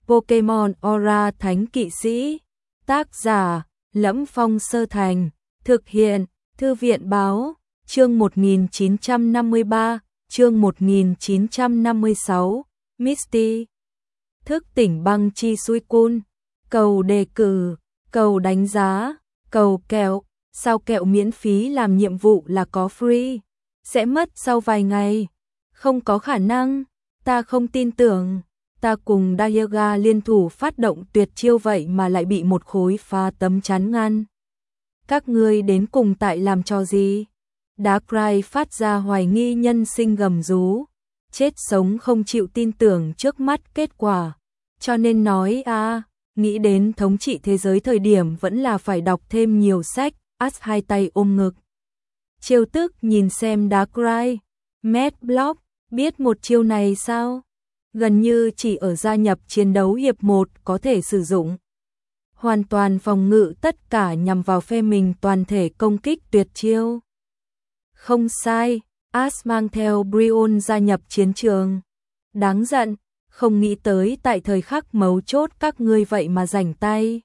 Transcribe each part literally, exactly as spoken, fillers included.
Pokemon Aura Thánh Kỵ Sĩ. Tác giả: Lẫm Phong Sơ Thành. Thực hiện: Thư viện Báo. Chương một nghìn chín trăm năm mươi ba, chương một nghìn chín trăm năm mươi sáu. Misty. Thức tỉnh băng chi Suicune. Cầu đề cử, cầu đánh giá, cầu kẹo. Sao kẹo miễn phí làm nhiệm vụ là có free? Sẽ mất sau vài ngày. Không có khả năng, ta không tin tưởng. Ta cùng Dialga liên thủ phát động tuyệt chiêu vậy mà lại bị một khối phá tấm chắn ngăn. Các ngươi đến cùng tại làm trò gì? Darkrai phát ra hoài nghi nhân sinh gầm rú. Chết sống không chịu tin tưởng trước mắt kết quả. Cho nên nói a, à, nghĩ đến thống trị thế giới thời điểm vẫn là phải đọc thêm nhiều sách. Ash hai tay ôm ngực. Chiêu tức nhìn xem Darkrai. Mad Block, biết một chiêu này sao? Gần như chỉ ở gia nhập chiến đấu hiệp một có thể sử dụng. Hoàn toàn phòng ngự tất cả nhằm vào phe mình toàn thể công kích tuyệt chiêu. Không sai, Ash mang theo Brionne gia nhập chiến trường. Đáng giận, không nghĩ tới tại thời khắc mấu chốt các ngươi vậy mà rảnh tay.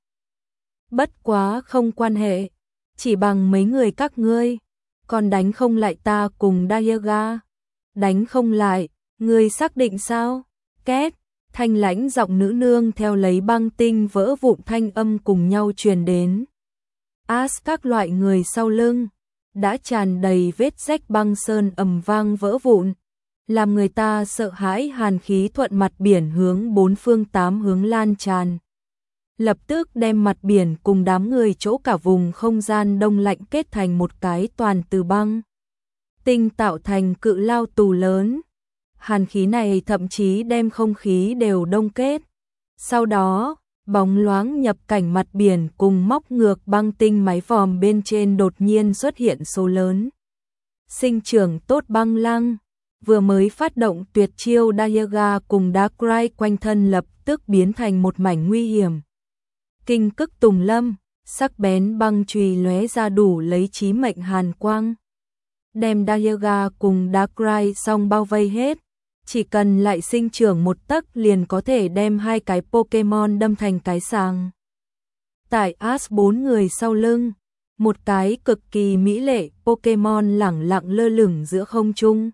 Bất quá không quan hệ, chỉ bằng mấy người các ngươi, còn đánh không lại ta cùng Dialga. Đánh không lại, ngươi xác định sao? Két, thanh lãnh giọng nữ nương theo lấy băng tinh vỡ vụn thanh âm cùng nhau truyền đến. Ash các loại người sau lưng đã tràn đầy vết rách, băng sơn ầm vang vỡ vụn, làm người ta sợ hãi. Hàn khí thuận mặt biển hướng bốn phương tám hướng lan tràn, lập tức đem mặt biển cùng đám người chỗ cả vùng không gian đông lạnh kết thành một cái toàn từ băng tinh tạo thành cự lao tù lớn. Hàn khí này thậm chí đem không khí đều đông kết. Sau đó, bóng loáng nhập cảnh mặt biển cùng móc ngược băng tinh mái vòm bên trên đột nhiên xuất hiện số lớn. Sinh trưởng tốt băng lăng, vừa mới phát động tuyệt chiêu Dialga cùng Darkrai quanh thân lập tức biến thành một mảnh nguy hiểm. Kinh cức tùng lâm, sắc bén băng chùy lóe ra đủ lấy chí mệnh hàn quang. Đem Dialga cùng Darkrai xong bao vây hết. Chỉ cần lại sinh trưởng một tấc liền có thể đem hai cái Pokemon đâm thành cái sàng. Tại Ash bốn người sau lưng, một cái cực kỳ mỹ lệ Pokemon lẳng lặng lơ lửng giữa không trung.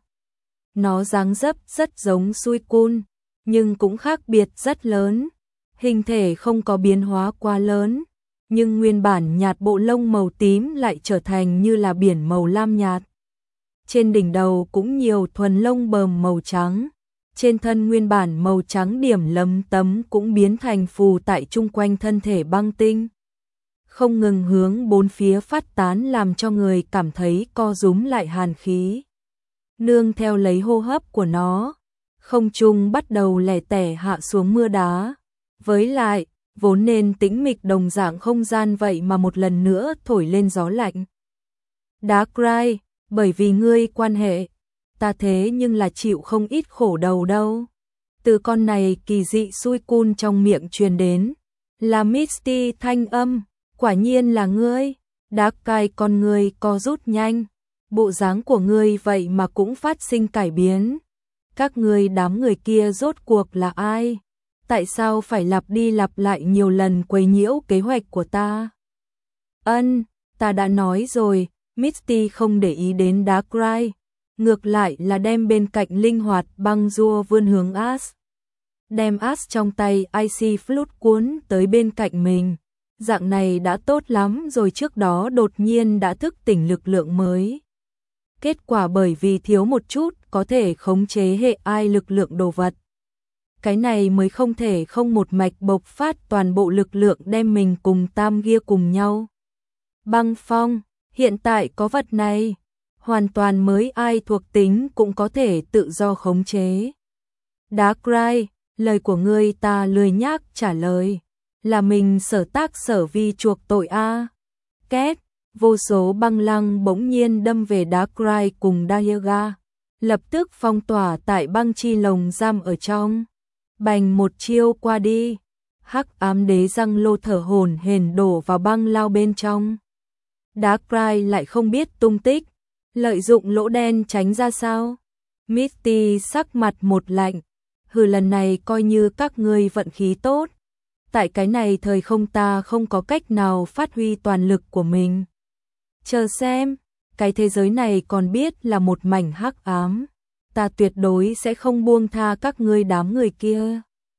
Nó dáng dấp rất giống Suicune, nhưng cũng khác biệt rất lớn. Hình thể không có biến hóa quá lớn, nhưng nguyên bản nhạt bộ lông màu tím lại trở thành như là biển màu lam nhạt. Trên đỉnh đầu cũng nhiều thuần lông bờm màu trắng, trên thân nguyên bản màu trắng điểm lấm tấm cũng biến thành phù tại chung quanh thân thể băng tinh. Không ngừng hướng bốn phía phát tán làm cho người cảm thấy co rúm lại hàn khí. Nương theo lấy hô hấp của nó, không trung bắt đầu lẻ tẻ hạ xuống mưa đá. Với lại, vốn nên tĩnh mịch đồng dạng không gian vậy mà một lần nữa thổi lên gió lạnh. Darkrai, bởi vì ngươi quan hệ, ta thế nhưng là chịu không ít khổ đầu đâu. Từ con này kỳ dị Suicune trong miệng truyền đến, là Misty thanh âm, quả nhiên là ngươi. Darkrai con ngươi co rút nhanh, bộ dáng của ngươi vậy mà cũng phát sinh cải biến. Các ngươi đám người kia rốt cuộc là ai? Tại sao phải lặp đi lặp lại nhiều lần quấy nhiễu kế hoạch của ta? Ân, ta đã nói rồi. Misty không để ý đến Darkrai, ngược lại là đem bên cạnh linh hoạt băng rua vươn hướng Ash. Đem Ash trong tay Icy Flute cuốn tới bên cạnh mình. Dạng này đã tốt lắm rồi, trước đó đột nhiên đã thức tỉnh lực lượng mới. Kết quả bởi vì thiếu một chút có thể khống chế hệ ai lực lượng đồ vật. Cái này mới không thể không một mạch bộc phát toàn bộ lực lượng đem mình cùng Tam Gia cùng nhau. Băng phong. Hiện tại có vật này, hoàn toàn mới, ai thuộc tính cũng có thể tự do khống chế. Darkrai, lời của ngươi ta lười nhác trả lời, là mình sở tác sở vi chuộc tội a. À. Két, vô số băng lăng bỗng nhiên đâm về Darkrai cùng Dialga, lập tức phong tỏa tại băng chi lồng giam ở trong. Bành một chiêu qua đi, hắc ám đế răng lô thở hổn hển đổ vào băng lao bên trong. Darkrai lại không biết tung tích, lợi dụng lỗ đen tránh ra sao. Misty sắc mặt một lạnh, Hừ, lần này coi như các ngươi vận khí tốt. Tại cái này thời không ta không có cách nào phát huy toàn lực của mình. Chờ xem, cái thế giới này còn biết là một mảnh hắc ám. Ta tuyệt đối sẽ không buông tha các ngươi đám người kia.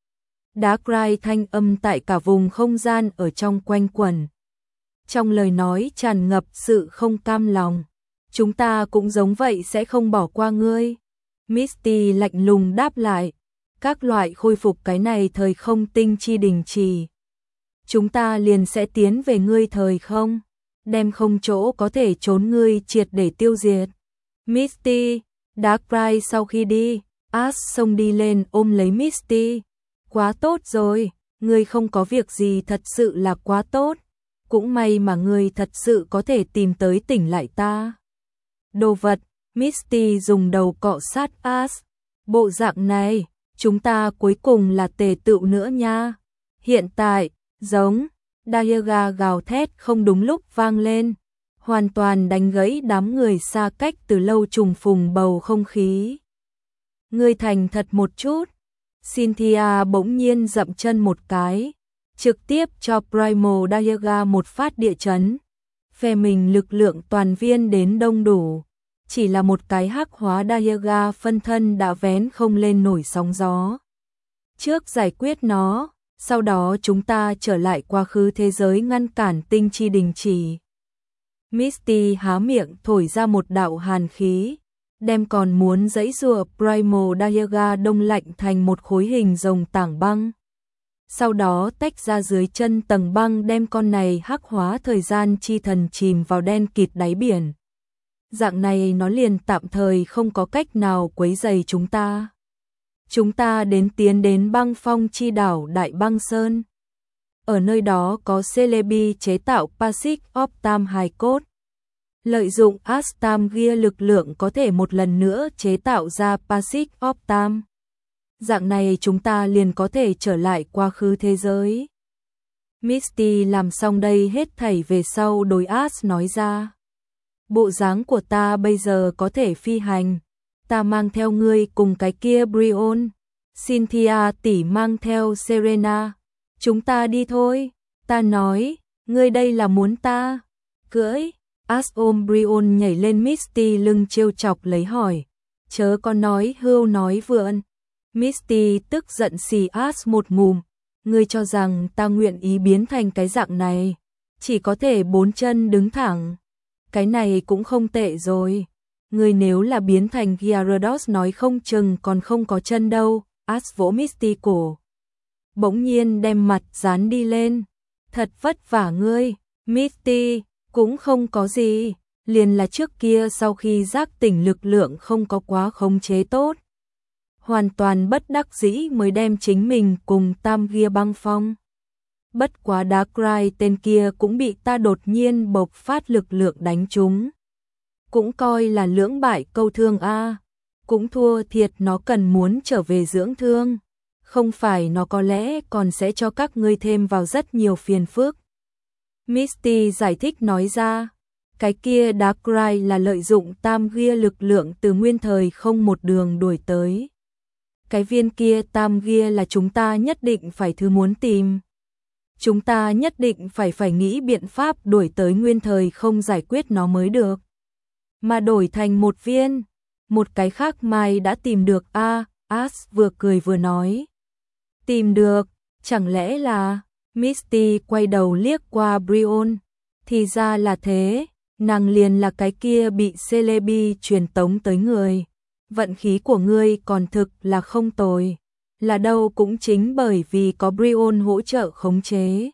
Darkrai thanh âm tại cả vùng không gian ở trong quanh quẩn. Trong lời nói tràn ngập sự không cam lòng. Chúng ta cũng giống vậy, sẽ không bỏ qua ngươi. Misty lạnh lùng đáp lại. Các loại khôi phục cái này thời không tinh chi đình trì. Chúng ta liền sẽ tiến về ngươi thời không. Đem không chỗ có thể trốn ngươi triệt để tiêu diệt. Misty, Darkrai sau khi đi, Ash xông đi lên ôm lấy Misty. Quá tốt rồi, ngươi không có việc gì, thật sự là quá tốt. Cũng may mà ngươi thật sự có thể tìm tới tỉnh lại ta. Đồ vật, Misty dùng đầu cọ sát Ash. Bộ dạng này, chúng ta cuối cùng là tề tựu nữa nha. Hiện tại, giống, Dialga gào thét không đúng lúc vang lên. Hoàn toàn đánh gãy đám người xa cách từ lâu trùng phùng bầu không khí. Ngươi thành thật một chút. Cynthia bỗng nhiên dậm chân một cái, trực tiếp cho Primal Dialga một phát địa chấn. Phe mình lực lượng toàn viên đến đông đủ. Chỉ là một cái hắc hóa Dialga phân thân đã vén không lên nổi sóng gió. Trước giải quyết nó, sau đó chúng ta trở lại quá khứ thế giới ngăn cản tinh chi đình chỉ. Misty há miệng thổi ra một đạo hàn khí, đem còn muốn giãy giụa Primal Dialga đông lạnh thành một khối hình rồng tảng băng. Sau đó tách ra dưới chân tầng băng, đem con này hắc hóa thời gian chi thần chìm vào đen kịt đáy biển. Dạng này nó liền tạm thời không có cách nào quấy rầy chúng ta. Chúng ta đến tiến đến băng phong chi đảo Đại Băng Sơn. Ở nơi đó có Celebi chế tạo Basic Optam hài cốt. Lợi dụng Astam Gear lực lượng có thể một lần nữa chế tạo ra Basic Optam. Dạng này chúng ta liền có thể trở lại quá khứ thế giới. Misty làm xong đây hết thảy về sau đối Ash nói ra. Bộ dáng của ta bây giờ có thể phi hành. Ta mang theo ngươi cùng cái kia Brion. Cynthia tỷ mang theo Serena. Chúng ta đi thôi. Ta nói, ngươi đây là muốn ta cưỡi. Ash ôm Brion nhảy lên Misty lưng trêu chọc lấy hỏi. Chớ có nói hưu nói vượn. Misty tức giận xì Ash một ngụm. Ngươi cho rằng ta nguyện ý biến thành cái dạng này. Chỉ có thể bốn chân đứng thẳng. Cái này cũng không tệ rồi. Ngươi nếu là biến thành Gyarados nói không chừng còn không có chân đâu. Ash vỗ Misty cổ. Bỗng nhiên đem mặt dán đi lên. Thật vất vả ngươi. Misty, cũng không có gì. Liền là trước kia sau khi giác tỉnh lực lượng không có quá khống chế tốt. Hoàn toàn bất đắc dĩ mới đem chính mình cùng Tam Gear băng phong. Bất quá Darkrai tên kia cũng bị ta đột nhiên bộc phát lực lượng đánh trúng. Cũng coi là lưỡng bại câu thương a. Cũng thua thiệt nó cần muốn trở về dưỡng thương. Không phải nó có lẽ còn sẽ cho các ngươi thêm vào rất nhiều phiền phức. Misty giải thích nói ra. Cái kia Darkrai là lợi dụng Tam Gear lực lượng từ nguyên thời không một đường đuổi tới. Cái viên kia Tam Gear là chúng ta nhất định phải thứ muốn tìm. Chúng ta nhất định phải phải nghĩ biện pháp đuổi tới nguyên thời không giải quyết nó mới được. Mà đổi thành một viên, một cái khác mai đã tìm được a. À, Ash vừa cười vừa nói. Tìm được, chẳng lẽ là... Misty quay đầu liếc qua Brion. Thì ra là thế, nàng liền là cái kia bị Celebi truyền tống tới người. Vận khí của ngươi còn thực là không tồi. Là đâu cũng chính bởi vì có Brion hỗ trợ khống chế.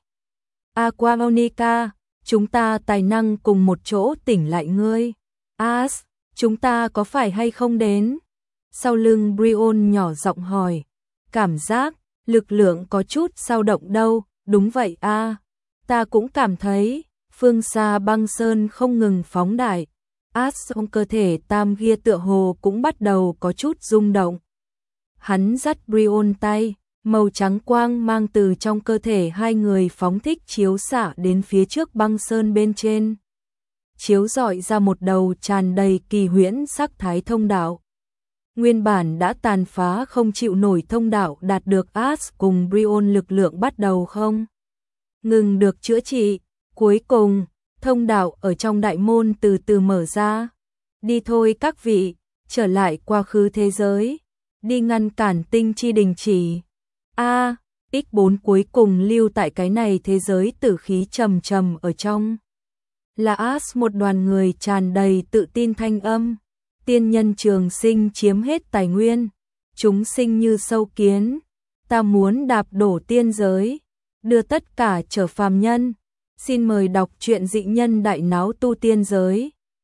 Aquamonica, chúng ta tài năng cùng một chỗ tỉnh lại ngươi. Ash, chúng ta có phải hay không đến? Sau lưng Brion nhỏ giọng hỏi. Cảm giác, lực lượng có chút dao động đâu. Đúng vậy a, à, ta cũng cảm thấy. Phương xa băng sơn không ngừng phóng đại. Ash trong cơ thể Tam Gear tựa hồ cũng bắt đầu có chút rung động. Hắn dắt Brion tay, màu trắng quang mang từ trong cơ thể hai người phóng thích chiếu xạ đến phía trước băng sơn bên trên. Chiếu rọi ra một đầu tràn đầy kỳ huyễn sắc thái thông đạo. Nguyên bản đã tàn phá không chịu nổi thông đạo đạt được Ash cùng Brion lực lượng bắt đầu không ngừng được chữa trị. Cuối cùng, thông đạo ở trong đại môn từ từ mở ra. Đi thôi các vị, trở lại quá khứ thế giới, đi ngăn cản tinh chi đình chỉ. A, ích bốn cuối cùng lưu tại cái này thế giới tử khí trầm trầm ở trong. Là Ash một đoàn người tràn đầy tự tin thanh âm. Tiên nhân trường sinh chiếm hết tài nguyên, chúng sinh như sâu kiến, ta muốn đạp đổ tiên giới, đưa tất cả trở phàm nhân. Xin mời đọc truyện Dị Nhân Đại Náo Tu Tiên Giới.